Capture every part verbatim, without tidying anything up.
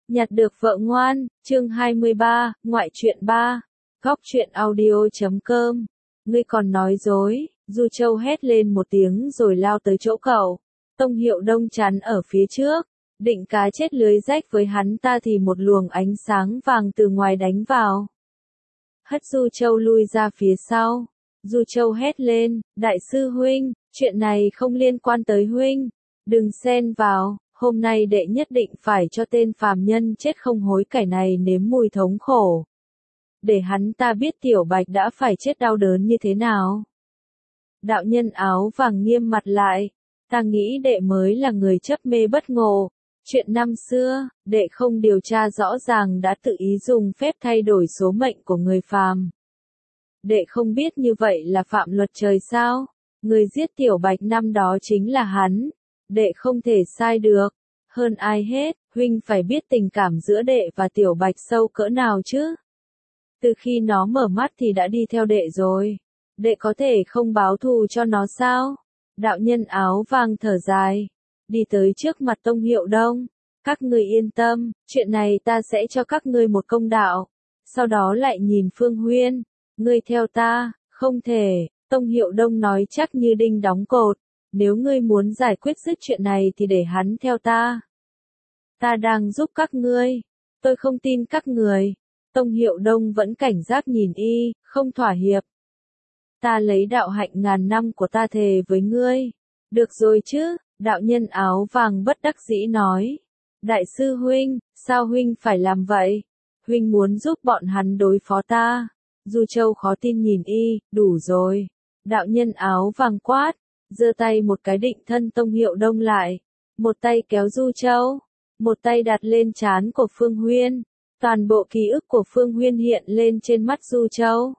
Nhặt được vợ ngoan, chương hai mươi ba, ngoại truyện ba. Góc truyện audio chấm com. Ngươi còn nói dối, Du Châu hét lên một tiếng rồi lao tới chỗ cậu. Tông Hiệu Đông chắn ở phía trước, định cá chết lưới rách với hắn ta thì một luồng ánh sáng vàng từ ngoài đánh vào. Hất Du Châu lui ra phía sau. Du Châu hét lên, đại sư huynh, chuyện này không liên quan tới huynh, đừng xen vào. Hôm nay đệ nhất định phải cho tên phàm nhân chết không hối cải này nếm mùi thống khổ. Để hắn ta biết Tiểu Bạch đã phải chết đau đớn như thế nào. Đạo nhân áo vàng nghiêm mặt lại. Ta nghĩ đệ mới là người chấp mê bất ngộ. Chuyện năm xưa, đệ không điều tra rõ ràng đã tự ý dùng phép thay đổi số mệnh của người phàm. Đệ không biết như vậy là phạm luật trời sao? Người giết Tiểu Bạch năm đó chính là hắn. Đệ không thể sai được. Hơn ai hết, huynh phải biết tình cảm giữa đệ và Tiểu Bạch sâu cỡ nào chứ. Từ khi nó mở mắt thì đã đi theo đệ rồi. Đệ có thể không báo thù cho nó sao? Đạo nhân áo vàng thở dài. Đi tới trước mặt Tông Hiệu Đông. Các ngươi yên tâm, chuyện này ta sẽ cho các ngươi một công đạo. Sau đó lại nhìn Phương Huyên. Ngươi theo ta, không thể. Tông Hiệu Đông nói chắc như đinh đóng cột. Nếu ngươi muốn giải quyết dứt chuyện này thì để hắn theo ta. Ta đang giúp các ngươi. Tôi không tin các người. Tông Hiệu Đông vẫn cảnh giác nhìn y, không thỏa hiệp. Ta lấy đạo hạnh ngàn năm của ta thề với ngươi. Được rồi chứ, đạo nhân áo vàng bất đắc dĩ nói. Đại sư huynh, sao huynh phải làm vậy? Huynh muốn giúp bọn hắn đối phó ta. Du Châu khó tin nhìn y, đủ rồi. Đạo nhân áo vàng quát. Giơ tay một cái định thân Tông Hiệu Đông lại, một tay kéo Du Châu, một tay đặt lên trán của Phương Huyên, toàn bộ ký ức của Phương Huyên hiện lên trên mắt Du Châu.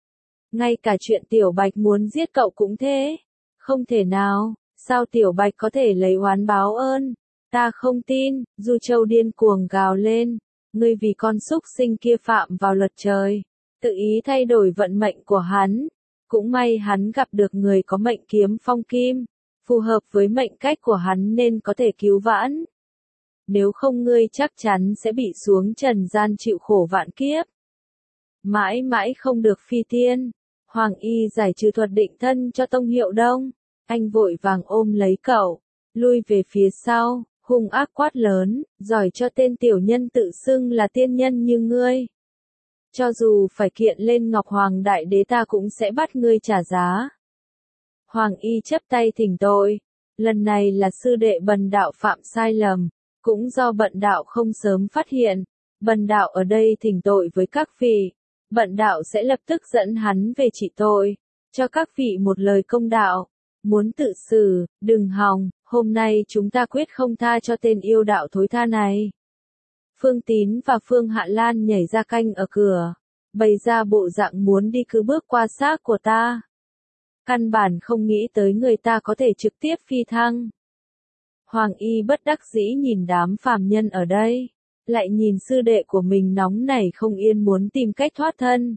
Ngay cả chuyện Tiểu Bạch muốn giết cậu cũng thế, không thể nào, sao Tiểu Bạch có thể lấy oán báo ơn, ta không tin, Du Châu điên cuồng gào lên, ngươi vì con súc sinh kia phạm vào luật trời, tự ý thay đổi vận mệnh của hắn. Cũng may hắn gặp được người có mệnh kiếm phong kim, phù hợp với mệnh cách của hắn nên có thể cứu vãn. Nếu không ngươi chắc chắn sẽ bị xuống trần gian chịu khổ vạn kiếp. Mãi mãi không được phi tiên. Hoàng Y giải trừ thuật định thân cho Tông Hiệu Đông. Anh vội vàng ôm lấy cậu, lui về phía sau, hung ác quát lớn, giỏi cho tên tiểu nhân tự xưng là tiên nhân như ngươi. Cho dù phải kiện lên Ngọc Hoàng Đại Đế ta cũng sẽ bắt ngươi trả giá. Hoàng Y chấp tay thỉnh tội. Lần này là sư đệ Bần Đạo phạm sai lầm. Cũng do Bần Đạo không sớm phát hiện. Bần Đạo ở đây thỉnh tội với các vị. Bần Đạo sẽ lập tức dẫn hắn về trị tội. Cho các vị một lời công đạo. Muốn tự xử, đừng hòng. Hôm nay chúng ta quyết không tha cho tên yêu đạo thối tha này. Phương Tín và Phương Hạ Lan nhảy ra canh ở cửa, bày ra bộ dạng muốn đi cứ bước qua xác của ta. Căn bản không nghĩ tới người ta có thể trực tiếp phi thăng. Hoàng Y bất đắc dĩ nhìn đám phàm nhân ở đây, lại nhìn sư đệ của mình nóng nảy không yên muốn tìm cách thoát thân.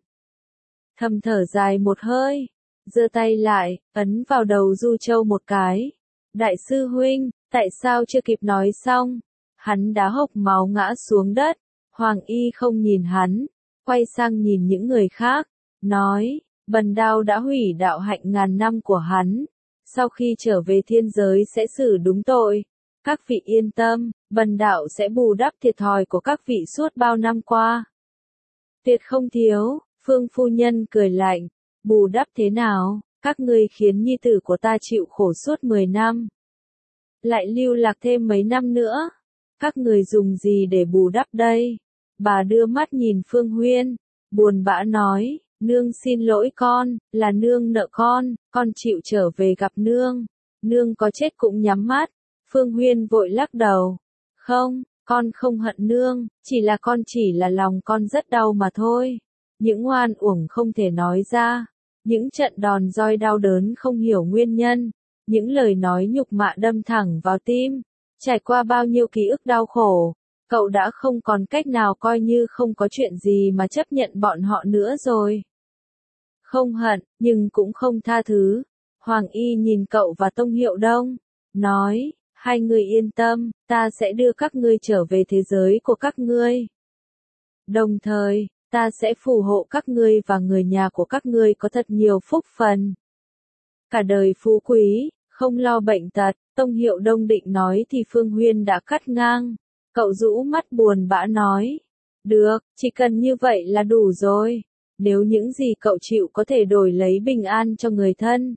Thầm thở dài một hơi, giơ tay lại, ấn vào đầu Du Châu một cái. Đại sư huynh, tại sao chưa kịp nói xong? Hắn đá hộc máu ngã xuống đất, Hoàng Y không nhìn hắn, quay sang nhìn những người khác, nói, Bần Đạo đã hủy đạo hạnh ngàn năm của hắn, sau khi trở về thiên giới sẽ xử đúng tội, các vị yên tâm, Bần Đạo sẽ bù đắp thiệt thòi của các vị suốt bao năm qua. Tuyệt không thiếu, Phương Phu Nhân cười lạnh, bù đắp thế nào, các ngươi khiến nhi tử của ta chịu khổ suốt mười năm, lại lưu lạc thêm mấy năm nữa. Các người dùng gì để bù đắp đây? Bà đưa mắt nhìn Phương Huyên, buồn bã nói, nương xin lỗi con, là nương nợ con, con chịu trở về gặp nương. Nương có chết cũng nhắm mắt. Phương Huyên vội lắc đầu. Không, con không hận nương, chỉ là con chỉ là lòng con rất đau mà thôi. Những oan uổng không thể nói ra, những trận đòn roi đau đớn không hiểu nguyên nhân, những lời nói nhục mạ đâm thẳng vào tim. Trải qua bao nhiêu ký ức đau khổ, cậu đã không còn cách nào coi như không có chuyện gì mà chấp nhận bọn họ nữa rồi. Không hận, nhưng cũng không tha thứ. Hoàng Y nhìn cậu và Tông Hiệu Đông, nói, Hai người yên tâm, ta sẽ đưa các ngươi trở về thế giới của các ngươi. Đồng thời, ta sẽ phù hộ các ngươi và người nhà của các ngươi có thật nhiều phúc phần. Cả đời phú quý, không lo bệnh tật, Tông Hiệu Đông định nói thì Phương Huyên đã cắt ngang. Cậu rũ mắt buồn bã nói. Được, chỉ cần như vậy là đủ rồi. Nếu những gì cậu chịu có thể đổi lấy bình an cho người thân,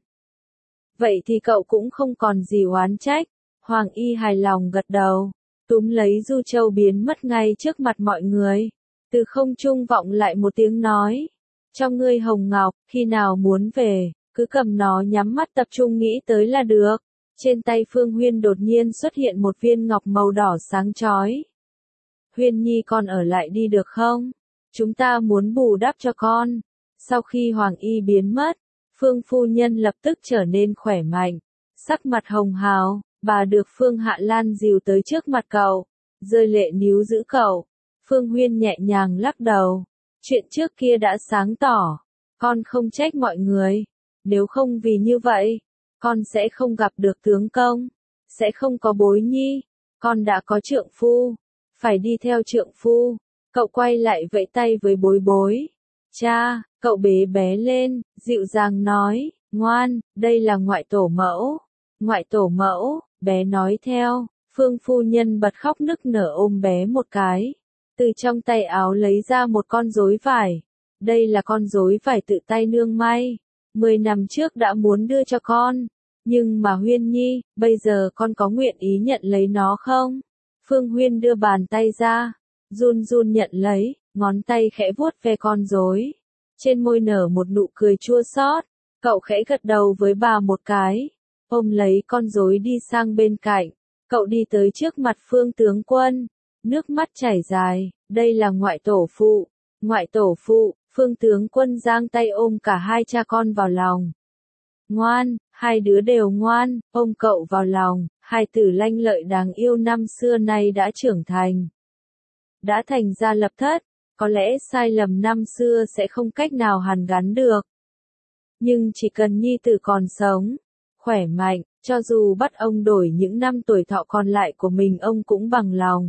vậy thì cậu cũng không còn gì oán trách. Hoàng Y hài lòng gật đầu, túm lấy Du Châu biến mất ngay trước mặt mọi người. Từ không trung vọng lại một tiếng nói. Cho ngươi hồng ngọc, khi nào muốn về, cứ cầm nó nhắm mắt tập trung nghĩ tới là được. Trên tay Phương Huyên đột nhiên xuất hiện một viên ngọc màu đỏ sáng chói. Huyên Nhi con ở lại đi được không? Chúng ta muốn bù đắp cho con. Sau khi Hoàng Y biến mất, Phương phu nhân lập tức trở nên khỏe mạnh, sắc mặt hồng hào, bà được Phương Hạ Lan dìu tới trước mặt cậu, rơi lệ níu giữ cậu. Phương Huyên nhẹ nhàng lắc đầu, chuyện trước kia đã sáng tỏ, con không trách mọi người, nếu không vì như vậy, con sẽ không gặp được tướng công, sẽ không có Bối Nhi, con đã có trượng phu, phải đi theo trượng phu. Cậu quay lại vẫy tay với Bối Bối. Cha, cậu bế bé lên, dịu dàng nói, ngoan, đây là ngoại tổ mẫu. Ngoại tổ mẫu, bé nói theo, Phương phu nhân bật khóc nức nở ôm bé một cái. Từ trong tay áo lấy ra một con rối vải. Đây là con rối vải tự tay nương may. Mười năm trước đã muốn đưa cho con. Nhưng mà Huyên Nhi, bây giờ con có nguyện ý nhận lấy nó không? Phương Huyên đưa bàn tay ra, run run nhận lấy, ngón tay khẽ vuốt ve con rối. Trên môi nở một nụ cười chua xót, cậu khẽ gật đầu với bà một cái, ôm lấy con rối đi sang bên cạnh. Cậu đi tới trước mặt Phương tướng quân, nước mắt chảy dài, đây là ngoại tổ phụ. Ngoại tổ phụ, Phương tướng quân giang tay ôm cả hai cha con vào lòng. Ngoan, hai đứa đều ngoan, ôm cậu vào lòng, hai tử lanh lợi đáng yêu năm xưa nay đã trưởng thành. Đã thành ra lập thất, có lẽ sai lầm năm xưa sẽ không cách nào hàn gắn được. Nhưng chỉ cần nhi tử còn sống, khỏe mạnh, cho dù bắt ông đổi những năm tuổi thọ còn lại của mình ông cũng bằng lòng.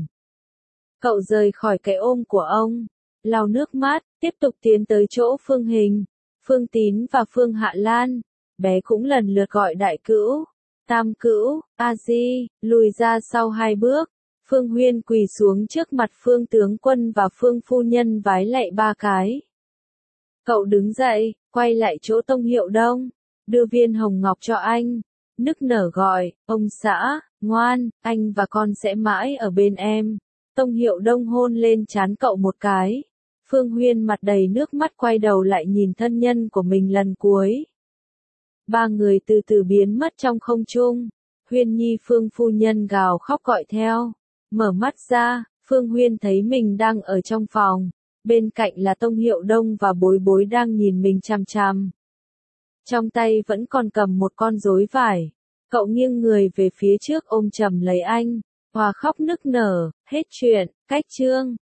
Cậu rời khỏi cái ôm của ông, lau nước mắt, tiếp tục tiến tới chỗ Phương Hình, Phương Tín và Phương Hạ Lan. Bé cũng lần lượt gọi đại cữu, tam cữu, a di, lùi ra sau hai bước. Phương Huyên quỳ xuống trước mặt Phương tướng quân và Phương phu nhân vái lạy ba cái. Cậu đứng dậy, quay lại chỗ Tông Hiệu Đông, đưa viên hồng ngọc cho anh, nức nở gọi, ông xã, ngoan, anh và con sẽ mãi ở bên em. Tông Hiệu Đông hôn lên trán cậu một cái. Phương Huyên mặt đầy nước mắt quay đầu lại nhìn thân nhân của mình lần cuối. Ba người từ từ biến mất trong không trung. Huyên Nhi Phương phu nhân gào khóc gọi theo. Mở mắt ra, Phương Huyên thấy mình đang ở trong phòng. Bên cạnh là Tông Hiệu Đông và Bối Bối đang nhìn mình chằm chằm. Trong tay vẫn còn cầm một con rối vải. Cậu nghiêng người về phía trước ôm chầm lấy anh. Hòa khóc nức nở, hết chuyện, cách chương.